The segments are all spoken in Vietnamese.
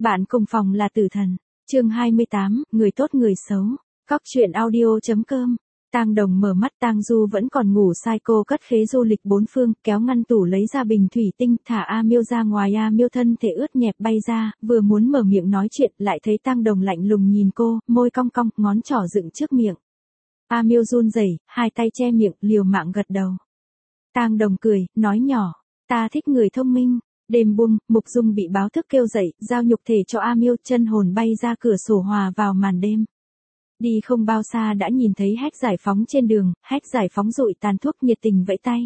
Bạn cùng phòng là tử thần. Chương 28, người tốt người xấu. Cóc truyện audio.com. Tang Đồng mở mắt, Tang Du vẫn còn ngủ say, cô cất khế du lịch bốn phương, kéo ngăn tủ lấy ra bình thủy tinh, thả A Miêu ra ngoài. A Miêu thân thể ướt nhẹp bay ra, vừa muốn mở miệng nói chuyện, lại thấy Tang Đồng lạnh lùng nhìn cô, môi cong cong, ngón trỏ dựng trước miệng. A Miêu run rẩy, hai tay che miệng, liều mạng gật đầu. Tang Đồng cười, nói nhỏ, ta thích người thông minh. Đêm buông, Mục Dung bị báo thức kêu dậy, giao nhục thể cho A Miêu, chân hồn bay ra cửa sổ hòa vào màn đêm. Đi không bao xa đã nhìn thấy Hách Giải Phóng trên đường, Hách Giải Phóng dụi tàn thuốc nhiệt tình vẫy tay.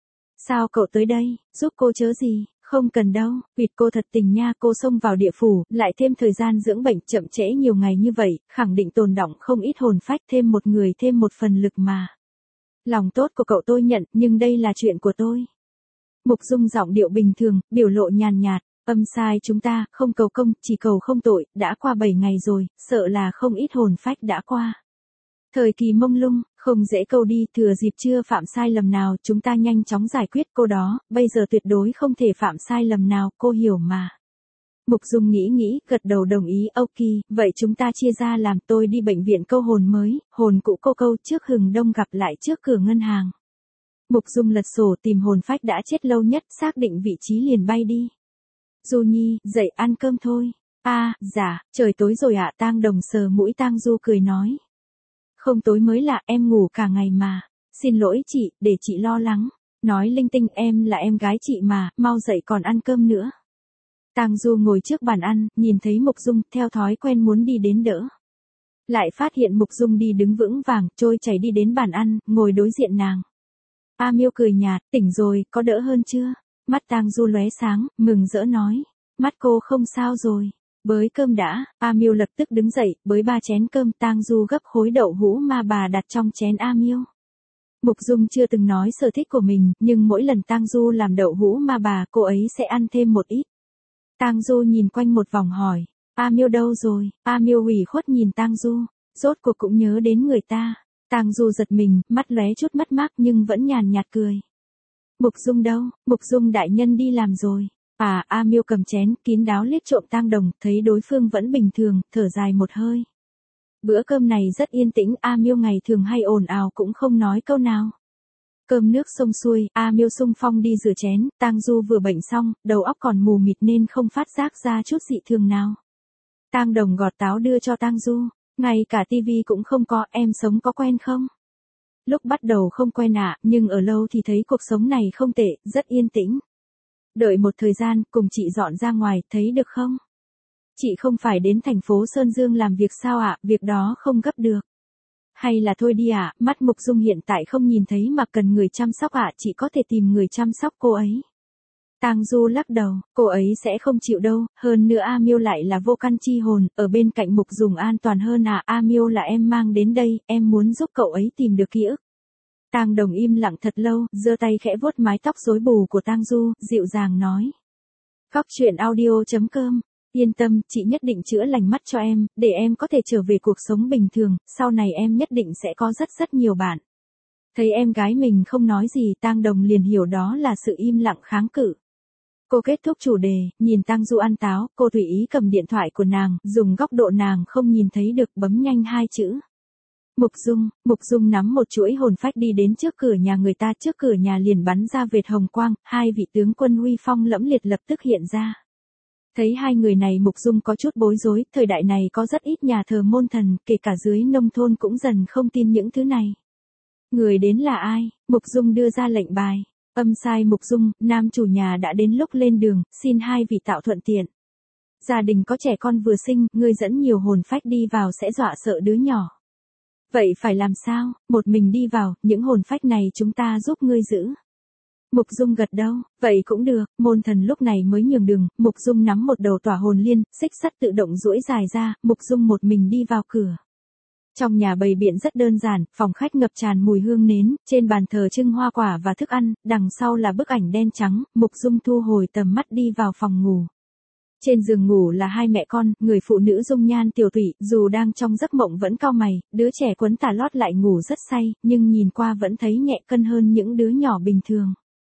Sao cậu tới đây, giúp cô chớ gì, không cần đâu, quỵt cô thật tình nha. Cô xông vào địa phủ, lại thêm thời gian dưỡng bệnh chậm trễ nhiều ngày như vậy, khẳng định tồn đọng không ít hồn phách, thêm một người thêm một phần lực mà. Lòng tốt của cậu tôi nhận, nhưng đây là chuyện của tôi. Mục Dung giọng điệu bình thường, biểu lộ nhàn nhạt, âm sai chúng ta, không cầu công, chỉ cầu không tội, đã qua 7 ngày rồi, sợ là không ít hồn phách đã qua. Thời kỳ mông lung, không dễ câu đi, thừa dịp chưa phạm sai lầm nào, chúng ta nhanh chóng giải quyết cô đó, bây giờ tuyệt đối không thể phạm sai lầm nào, cô hiểu mà. Mục Dung nghĩ, gật đầu đồng ý, ok, vậy chúng ta chia ra làm, tôi đi bệnh viện câu hồn mới, hồn cũ cô câu trước hừng đông gặp lại trước cửa ngân hàng. Mục Dung lật sổ tìm hồn phách đã chết lâu nhất, xác định vị trí liền bay đi. Du Nhi, dậy ăn cơm thôi. Dạ, trời tối rồi ạ. Tang Đồng sờ mũi. Tang Du cười nói. Không tối mới lạ, em ngủ cả ngày mà. Xin lỗi chị, để chị lo lắng. Nói linh tinh, em là em gái chị mà, mau dậy còn ăn cơm nữa. Tang Du ngồi trước bàn ăn, nhìn thấy Mục Dung, theo thói quen muốn đi đến đỡ. Lại phát hiện Mục Dung đi đứng vững vàng, trôi chảy đi đến bàn ăn, ngồi đối diện nàng. A Miêu cười nhạt, tỉnh rồi, có đỡ hơn chưa? Mắt Tang Du lóe sáng, mừng rỡ nói. Mắt cô không sao rồi. Bới cơm đã. A Miêu lập tức đứng dậy, bới 3 chén cơm. Tang Du gấp khối đậu hũ ma bà đặt trong chén A Miêu. Mục Dung chưa từng nói sở thích của mình, nhưng mỗi lần Tang Du làm đậu hũ ma bà, cô ấy sẽ ăn thêm một ít. Tang Du nhìn quanh một vòng hỏi. A Miêu đâu rồi? A Miêu ủy khuất nhìn Tang Du. Rốt cuộc cũng nhớ đến người ta. Tang Du giật mình, mắt lóe chút mất mát nhưng vẫn nhàn nhạt cười. Mục Dung đâu? Mục Dung đại nhân đi làm rồi. A Miêu cầm chén, kín đáo liếc trộm Tang Đồng, thấy đối phương vẫn bình thường, thở dài một hơi. Bữa cơm này rất yên tĩnh, A Miêu ngày thường hay ồn ào cũng không nói câu nào. Cơm nước xong xuôi, A Miêu xung phong đi rửa chén, Tang Du vừa bệnh xong, đầu óc còn mù mịt nên không phát giác ra chút dị thường nào. Tang Đồng gọt táo đưa cho Tang Du. Ngay cả tivi cũng không có, em sống có quen không? Lúc bắt đầu không quen ạ, nhưng ở lâu thì thấy cuộc sống này không tệ, rất yên tĩnh. Đợi một thời gian, cùng chị dọn ra ngoài, thấy được không? Chị không phải đến thành phố Sơn Dương làm việc sao ạ, việc đó không gấp được. Hay là thôi đi ạ, mắt Mục Dung hiện tại không nhìn thấy mà cần người chăm sóc ạ, chị có thể tìm người chăm sóc cô ấy. Tang Du lắc đầu, cô ấy sẽ không chịu đâu, hơn nữa A Miêu lại là vô căn chi hồn, ở bên cạnh Mục Dung an toàn hơn à. A Miêu là em mang đến đây, em muốn giúp cậu ấy tìm được ký ức. Tang Đồng im lặng thật lâu, giơ tay khẽ vuốt mái tóc rối bù của Tang Du, dịu dàng nói. Cóc truyện audio.com. Yên tâm, chị nhất định chữa lành mắt cho em, để em có thể trở về cuộc sống bình thường, sau này em nhất định sẽ có rất nhiều bạn. Thấy em gái mình không nói gì, Tang Đồng liền hiểu đó là sự im lặng kháng cự. Cô kết thúc chủ đề, nhìn Tang Du ăn táo, cô tùy ý cầm điện thoại của nàng, dùng góc độ nàng không nhìn thấy được, bấm nhanh 2 chữ. Mục Dung nắm một chuỗi hồn phách đi đến trước cửa nhà người ta, trước cửa nhà liền bắn ra vệt hồng quang, 2 vị tướng quân uy phong lẫm liệt lập tức hiện ra. Thấy 2 người này Mục Dung có chút bối rối, thời đại này có rất ít nhà thờ môn thần, kể cả dưới nông thôn cũng dần không tin những thứ này. Người đến là ai? Mục Dung đưa ra lệnh bài. Âm sai Mục Dung, nam chủ nhà đã đến lúc lên đường, xin 2 vị tạo thuận tiện. Gia đình có trẻ con vừa sinh, ngươi dẫn nhiều hồn phách đi vào sẽ dọa sợ đứa nhỏ. Vậy phải làm sao? Một mình đi vào, những hồn phách này chúng ta giúp ngươi giữ. Mục Dung gật đầu, vậy cũng được. Môn thần lúc này mới nhường đường, Mục Dung nắm một đầu tỏa hồn liên, xích sắt tự động duỗi dài ra, Mục Dung một mình đi vào cửa. Trong nhà bày biện rất đơn giản, phòng khách ngập tràn mùi hương nến, trên bàn thờ trưng hoa quả và thức ăn, đằng sau là bức ảnh đen trắng. Mục Dung thu hồi tầm mắt đi vào phòng ngủ. Trên giường ngủ là 2 mẹ con, người phụ nữ dung nhan tiểu thủy, dù đang trong giấc mộng vẫn cau mày, đứa trẻ quấn tà lót lại ngủ rất say, nhưng nhìn qua vẫn thấy nhẹ cân hơn những đứa nhỏ bình thường.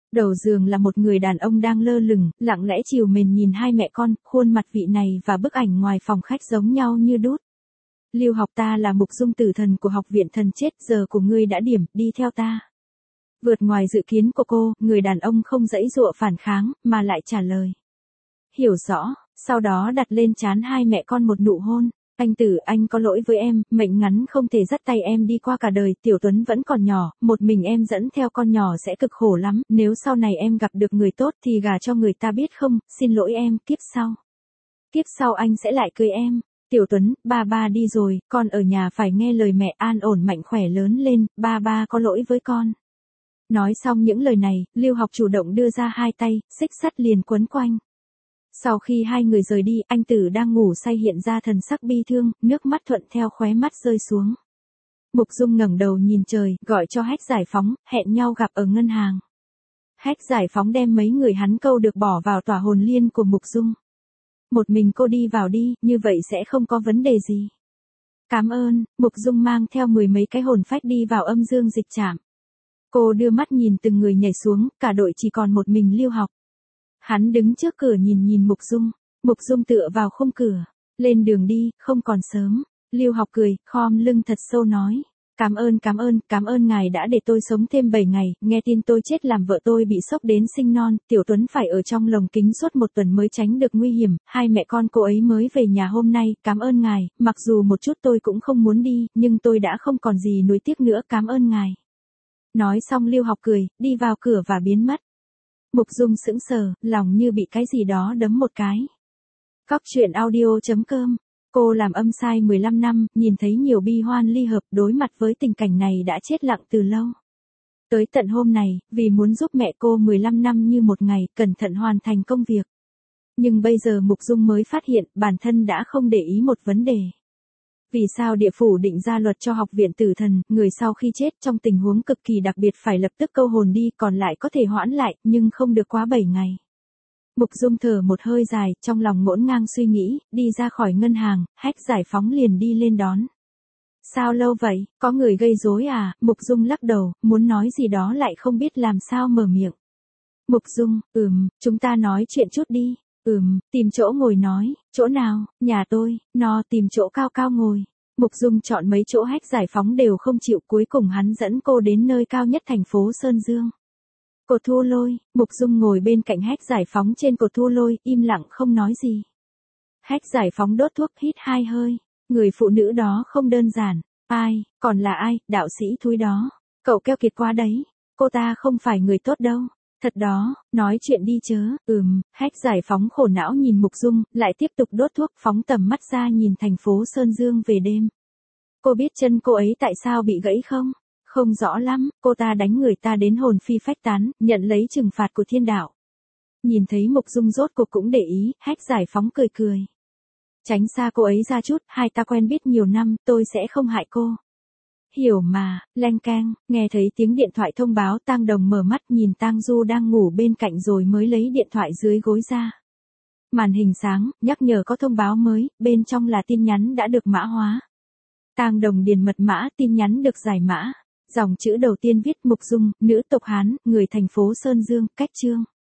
Đầu giường là một người đàn ông đang lơ lửng, lặng lẽ trìu mến nhìn hai mẹ con, khuôn mặt vị này và bức ảnh ngoài phòng khách giống nhau như đúc. Lưu Học, ta là Mục Dung tử thần của học viện thần chết, giờ của ngươi đã điểm, đi theo ta. Vượt ngoài dự kiến của cô, người đàn ông không giãy giụa phản kháng, mà lại trả lời. Hiểu rõ, sau đó đặt lên trán hai mẹ con một nụ hôn. Anh Tử, anh có lỗi với em, mệnh ngắn không thể dắt tay em đi qua cả đời, Tiểu Tuấn vẫn còn nhỏ, một mình em dẫn theo con nhỏ sẽ cực khổ lắm, nếu sau này em gặp được người tốt thì gả cho người ta biết không, xin lỗi em, kiếp sau. Kiếp sau anh sẽ lại cưới em. Tiểu Tuấn, ba đi rồi, con ở nhà phải nghe lời mẹ, an ổn mạnh khỏe lớn lên, ba có lỗi với con. Nói xong những lời này, Lưu Học chủ động đưa ra hai tay, xích sắt liền quấn quanh. Sau khi hai người rời đi, anh Tử đang ngủ say hiện ra thần sắc bi thương, nước mắt thuận theo khóe mắt rơi xuống. Mục Dung ngẩng đầu nhìn trời, gọi cho Hách Giải Phóng, hẹn nhau gặp ở ngân hàng. Hách Giải Phóng đem mấy người hắn câu được bỏ vào tỏa hồn liên của Mục Dung. Một mình cô đi vào đi, như vậy sẽ không có vấn đề gì. Cảm ơn, Mục Dung mang theo 10 mấy cái hồn phách đi vào âm dương dịch trạm. Cô đưa mắt nhìn từng người nhảy xuống, cả đội chỉ còn một mình Lưu Học. Hắn đứng trước cửa nhìn Mục Dung. Mục Dung tựa vào khung cửa. Lên đường đi, không còn sớm. Lưu Học cười, khom lưng thật sâu nói. Cảm ơn ngài đã để tôi sống thêm 7 ngày, nghe tin tôi chết làm vợ tôi bị sốc đến sinh non, Tiểu Tuấn phải ở trong lồng kính suốt 1 tuần mới tránh được nguy hiểm, hai mẹ con cô ấy mới về nhà hôm nay, cảm ơn ngài, mặc dù một chút tôi cũng không muốn đi, nhưng tôi đã không còn gì nuối tiếc nữa, cảm ơn ngài. Nói xong Lưu Học cười, đi vào cửa và biến mất. Mục Dung sững sờ, lòng như bị cái gì đó đấm một cái. Cóc truyện audio.com. Cô làm âm sai 15 năm, nhìn thấy nhiều bi hoan ly hợp, đối mặt với tình cảnh này đã chết lặng từ lâu. Tới tận hôm này, vì muốn giúp mẹ cô 15 năm như một ngày, cẩn thận hoàn thành công việc. Nhưng bây giờ Mục Dung mới phát hiện, bản thân đã không để ý một vấn đề. Vì sao địa phủ định ra luật cho học viện tử thần, người sau khi chết trong tình huống cực kỳ đặc biệt phải lập tức câu hồn đi, còn lại có thể hoãn lại, nhưng không được quá 7 ngày. Mục Dung thở một hơi dài, trong lòng ngổn ngang suy nghĩ, đi ra khỏi ngân hàng, Hách Giải Phóng liền đi lên đón. Sao lâu vậy, có người gây rối à? Mục Dung lắc đầu, muốn nói gì đó lại không biết làm sao mở miệng. Mục Dung, chúng ta nói chuyện chút đi. Tìm chỗ ngồi nói, chỗ nào, nhà tôi, tìm chỗ cao cao ngồi. Mục Dung chọn mấy chỗ Hách Giải Phóng đều không chịu, cuối cùng hắn dẫn cô đến nơi cao nhất thành phố Sơn Dương. Cột thu lôi, Mục Dung ngồi bên cạnh Hách Giải Phóng trên cột thu lôi, im lặng không nói gì. Hách Giải Phóng đốt thuốc hít 2 hơi, người phụ nữ đó không đơn giản, ai, còn là ai, đạo sĩ thúi đó, cậu keo kiệt quá đấy, cô ta không phải người tốt đâu. Thật đó, nói chuyện đi chớ, Hách Giải Phóng khổ não nhìn Mục Dung, lại tiếp tục đốt thuốc, phóng tầm mắt ra nhìn thành phố Sơn Dương về đêm. Cô biết chân cô ấy tại sao bị gãy không? Không rõ lắm, cô ta đánh người ta đến hồn phi phách tán, nhận lấy trừng phạt của thiên đạo. Nhìn thấy Mục Dung rốt cuộc cũng để ý, Hách Giải Phóng cười cười. Tránh xa cô ấy ra chút, hai ta quen biết nhiều năm, tôi sẽ không hại cô. Hiểu mà, leng keng, nghe thấy tiếng điện thoại thông báo, Tang Đồng mở mắt nhìn Tang Du đang ngủ bên cạnh rồi mới lấy điện thoại dưới gối ra. Màn hình sáng, nhắc nhở có thông báo mới, bên trong là tin nhắn đã được mã hóa. Tang Đồng điền mật mã, tin nhắn được giải mã. Dòng chữ đầu tiên viết Mục Dung, nữ tộc Hán, người thành phố Sơn Dương, cách chương.